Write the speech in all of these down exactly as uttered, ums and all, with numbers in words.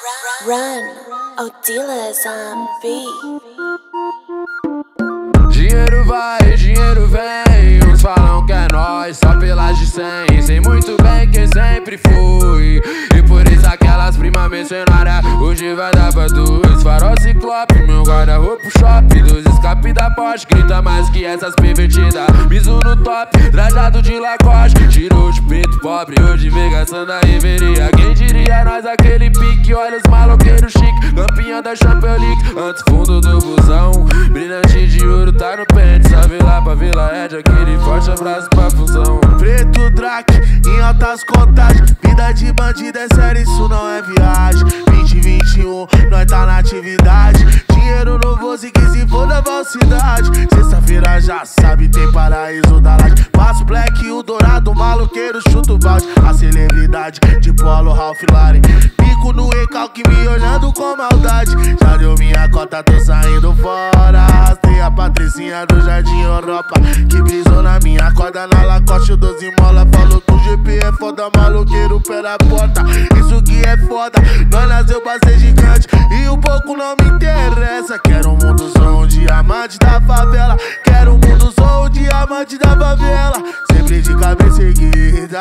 Run, Odila's on beat. Dinheiro vai, dinheiro vem. Uns falam que é nóis, só pelas de cem. Sei muito bem quem sempre fui. E por isso aquelas primas mercenárias hoje vai dar pra dois. Farol ciclope, meu guarda-roupa shopping. Dois escape da Porsche, grita mais que essas pervertidas. Bisu no top, trajado de Lacoste. Tirou de preto pobre, hoje vem gastando a reveria. Quem diria nós aquele pique, olha os maloqueiros chique. Campeão da Champions League, antes fundo do busão. Brilhante de ouro tá no pente, salve lá pra Vila Ed. Aquele forte abraço pra fusão. Preto Drac, em altas contagens. Vida de bandido é sério, isso não é viagem. Vinte e vinte e um, nós tá na atividade. Dinheiro no bolso e que se for da falsidade. Sexta-feira já sabe, tem paraíso da laje. Passo black, o dourado, o maloqueiro chuta o balde. A celebridade de Polo, Ralph Lauren. Pico no recalque me olhando com maldade. Já deu minha cota, tô saindo fora. Arrastei a Patricinha do Jardim Europa, que brisou na minha corda na Lacoste, o doze mola. Falou que o G P é foda, maloqueiro pela porta. Isso que é foda, nós nasceu pra ser gigante e um pouco não me interessa. Quero um mundo só um diamante da favela. Quero um mundo só um diamante da favela. Sempre de cabeça erguida,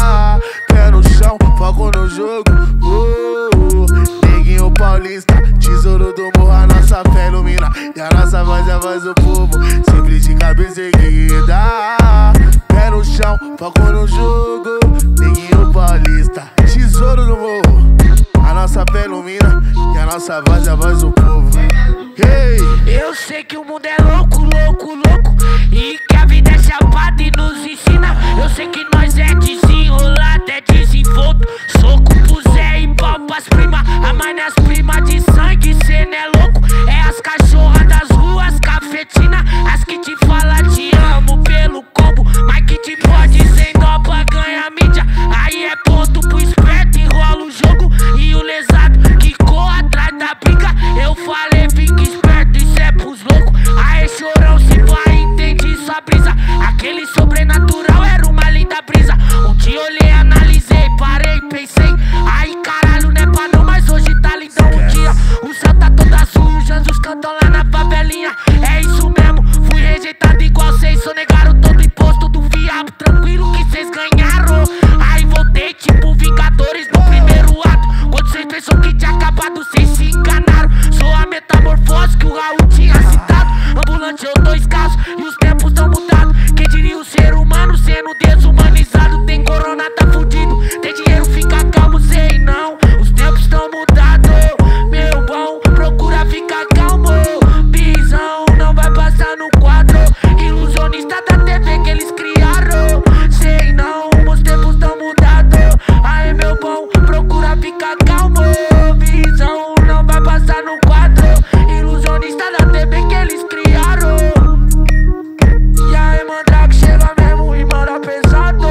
pé no chão, foco no jogo. uh, uh. Neguinho paulista, tesouro do morro, a nossa fé ilumina. E a nossa voz é a voz do povo. Sempre de cabeça erguida, pé no chão, foco no jogo. Neguinho paulista, tesouro do morro, a nossa fé ilumina. E a nossa voz é a voz do povo. Hey! Eu sei que o mundo é louco, louco, louco, e que a vida é chapada e nos ensina. Eu sei que nós é desenrolado, é desenvolto. Soco pro Zé e pau pras prima. A mãe das primas de sangue, cê não é louco. É as cachorras das ruas, cafetina. As que te fala te amo pelo combo, mas que te pode sem dó pra ganhar mídia. Aí é ponto pro esperto, enrola o jogo. E o lesado que corre atrás da briga. Eu falei, fica esperto, isso é pros loucos. Aê, chorão, se vai, entende sua brisa. Aquele sobrenatural era uma linda brisa. Um dia olhei, analisei, parei, pensei. Aí caralho, não é pra não, mas hoje tá lindão. Um dia o céu tá todo azul e os anjos cantam lá na favelinha. É isso mesmo, fui rejeitado igual cês. Sonegaram todo o imposto do fiado, tranquilo que cês ganharam. Aí voltei tipo Vingadores no primeiro ato. Quando cês pensou que tinha acabado, cês se enganaram. Sou a metamorfose que o Raul tinha citado. Ambulante eu tô escasso e os tempos tão mudados. Quem diria o ser humano sendo desumanizado? Tem corona, tá fudido, tem dinheiro, fica calmo, sei não. Os tempos tão mudados, meu bom, procura ficar calmo. Pisão não vai passar no quadro. Ilusionista da T V que eles criaram. Sei não, os tempos tão mudados. Aí meu bom, procura ficar calmo. Visão não vai passar no quadro. Ilusionista da T V que eles criaram. E aí Mandrake chega mesmo e manda pesado.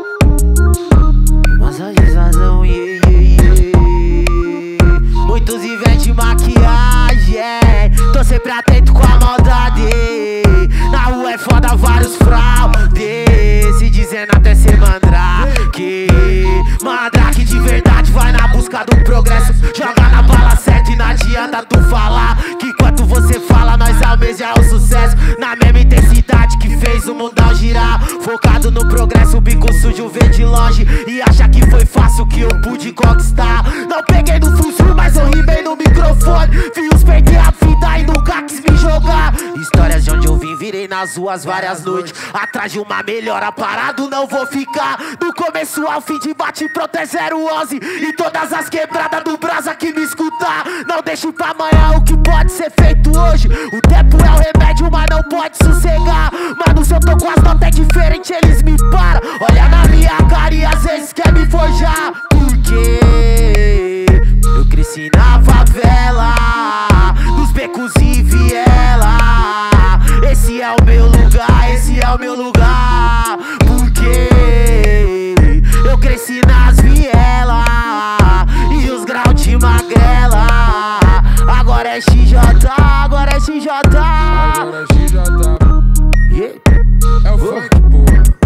Massagem, yeah, yeah, yeah. Muitos inventam maquiagem, tô sempre atento com a maldade. Na rua é foda, vários fraudes, se dizendo até ser mandrake. Mandrake de verdade vai na busca do progresso. Joga na bala certa e não adianta tu falar que enquanto você fala nós almeja o sucesso. Na mesma intensidade que fez o mundão girar. Focado no progresso, o bico sujo vê de longe e acha que foi fácil que eu pude conquistar. Não peguei no fuzil, mas eu rimei no microfone. Vi-os perder a vida e nunca quis me jogar. Histórias de onde eu vim, virei nas ruas várias noites. Atrás de uma melhora, parado não vou ficar. Do começo ao fim de bate protege zero onze. E todas as quebradas do brasa que me escutar. Não deixe pra amanhã o que pode ser feito hoje. O tempo é o remédio, mas não pode sossegar. Mano, se eu tô com as notas é diferente, eles me param. Olha na minha cara e às vezes quer me forjar. Porque eu cresci na favela, nos becos e viela. Esse é o meu lugar, esse é o meu lugar. Porque eu cresci nas vielas e os graus de magrela. Agora é X J, agora é X J. Agora é X J. Yeah. É o funk, porra.